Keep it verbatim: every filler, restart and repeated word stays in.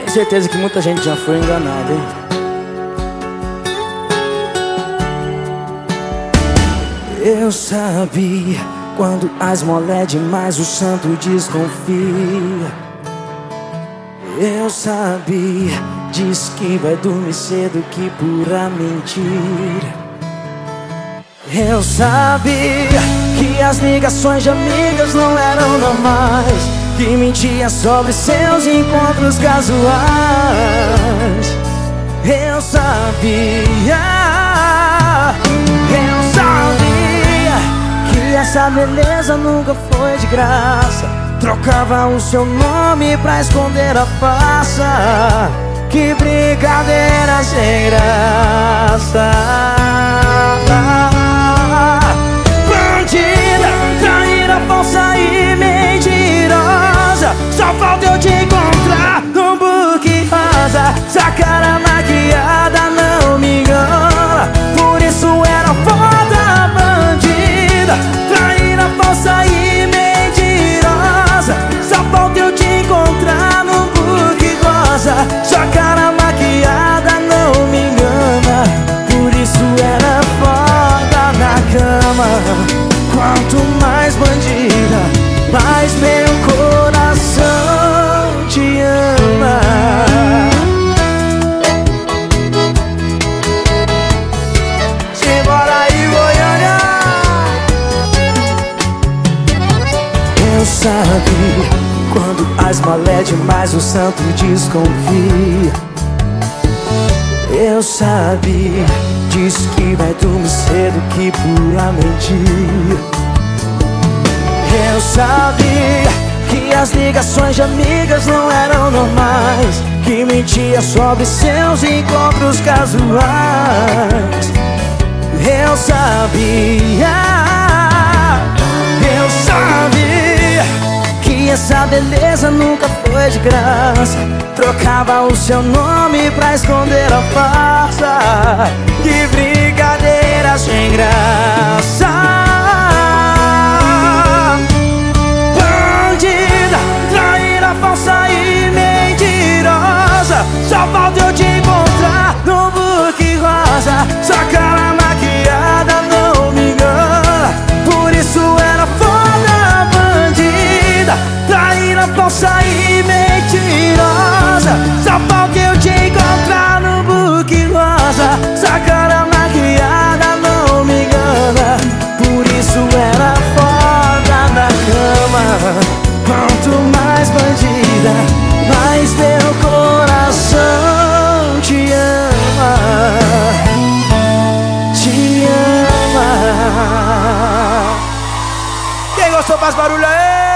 Certeza que muita gente já foi enganada, hein? Eu sabia, quando a esmola é demais o santo desconfia. Eu sabia, diz que vai dormir cedo, que pura mentira. Eu sabia que as ligações de amigas não eram normais, que mentia sobre seus encontros casuais. Eu sabia, eu sabia que essa beleza nunca foi de graça. Trocava o seu nome pra esconder a farsa. Que brincadeira sem graça. Bandida, traíra, falsa e mentirosa. Só falta eu te encontrar no buque rosa. Essa cara maquiada não me engana, por isso era foda. Bandida, traíra, falsa e mentirosa. Só falta eu te encontrar no buque rosa. Sua cara maquiada não me engana, por isso era foda na cama. Quanto mais bandida, mais meu coração te ama. Simbora aí, Goiânia! Eu sabia, quando a esmola é demais o santo desconfia. Eu sabia, diz que vai dormir cedo, que pura mentira. Eu sabia que as ligações de amigas não eram normais, que mentia sobre seus encontros casuais. Eu sabia, eu sabia que essa beleza nunca foi de graça. Trocava o seu nome pra esconder a farsa. Que brincadeira sem graça. Bandida, traíra, falsa e mentirosa. Só falta eu te encontrar no buque rosa. Sua cara maquiada não me engana, por isso era foda. Bandida, traíra, falsa e mentirosa. Só falta eu te encontrar no buque rosa. Sua cara maquiada não me engana, por isso era foda na cama. Quanto mais bandida, mais meu coração te ama. Te ama. Quem gostou faz barulho aí?